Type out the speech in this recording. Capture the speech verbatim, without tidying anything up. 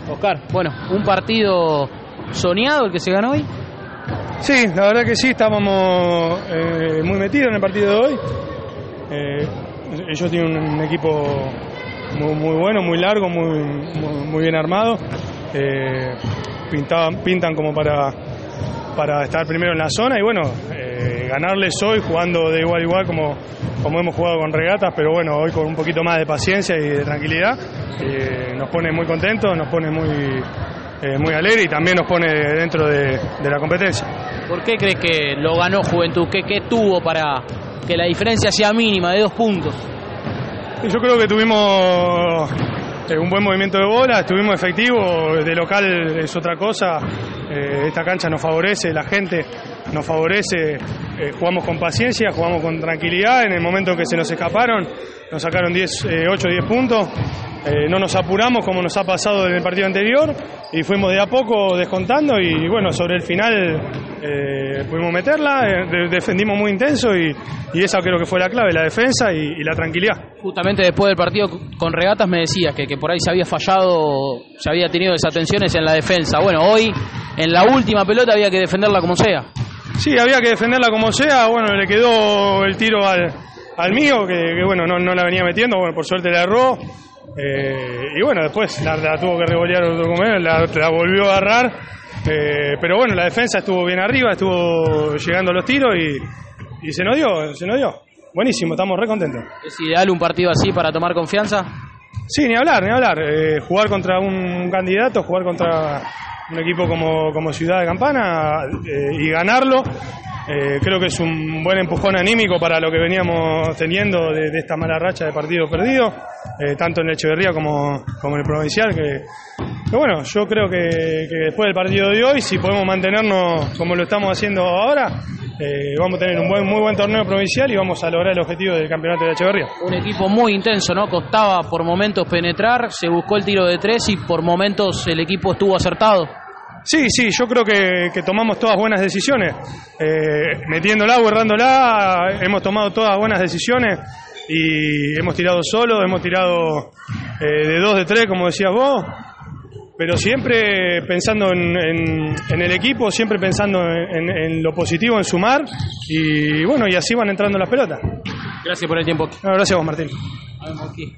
Oscar, bueno, un partido soñado el que se ganó hoy. Sí, la verdad que sí, estábamos eh, muy metidos en el partido de hoy. Eh, ellos tienen un equipo muy, muy bueno, muy largo, muy, muy, muy bien armado. Eh, pintaban, pintan como para, para estar primero en la zona y bueno, eh, ganarles hoy jugando de igual a igual como, como hemos jugado con Regatas, pero bueno, hoy con un poquito más de paciencia y de tranquilidad. Eh, nos pone muy contentos, nos pone muy, eh, muy alegre y también nos pone dentro de, de la competencia. ¿Por qué crees que lo ganó Juventud? ¿Qué, qué tuvo para que la diferencia sea mínima de dos puntos? Yo creo que tuvimos eh, un buen movimiento de bola, estuvimos efectivos, de local es otra cosa, eh, esta cancha nos favorece, la gente nos favorece, eh, jugamos con paciencia, jugamos con tranquilidad, en el momento que se nos escaparon, nos sacaron diez, eh, ocho o diez puntos, eh, no nos apuramos como nos ha pasado en el partido anterior y fuimos de a poco descontando y bueno, sobre el final eh, pudimos meterla, eh, de, defendimos muy intenso y, y esa creo que fue la clave, la defensa y, y la tranquilidad. Justamente después del partido con Regatas me decías que, que por ahí se había fallado, se había tenido desatenciones en la defensa. Bueno, hoy en la última pelota había que defenderla como sea. Sí, había que defenderla como sea, bueno, le quedó el tiro al, al mío, que, que bueno, no, no la venía metiendo, bueno, por suerte la erró, eh, y bueno, después la, la tuvo que revolear otro compañero, la, la volvió a agarrar, eh, pero bueno, la defensa estuvo bien arriba, estuvo llegando a los tiros y, y se nos dio, se nos dio. Buenísimo, estamos re contentos. ¿Es ideal un partido así para tomar confianza? Sí, ni hablar, ni hablar, eh, jugar contra un candidato, jugar contra un equipo como, como Ciudad de Campana eh, y ganarlo, eh, creo que es un buen empujón anímico para lo que veníamos teniendo de, de esta mala racha de partidos perdidos, eh, tanto en Echeverría como, como en el Provincial, que, que bueno, yo creo que, que después del partido de hoy, si podemos mantenernos como lo estamos haciendo ahora, eh, vamos a tener un buen, muy buen torneo provincial y vamos a lograr el objetivo del campeonato de Echeverría. Un equipo muy intenso, ¿no? Costaba por momentos penetrar, se buscó el tiro de tres y por momentos el equipo estuvo acertado. Sí, sí, yo creo que, que tomamos todas buenas decisiones, eh, metiéndola o errándola, hemos tomado todas buenas decisiones y hemos tirado solo, hemos tirado eh, de dos, de tres, como decías vos, pero siempre pensando en, en, en el equipo, siempre pensando en, en lo positivo, en sumar y bueno, y así van entrando las pelotas. Gracias por el tiempo. No, gracias a vos, Martín.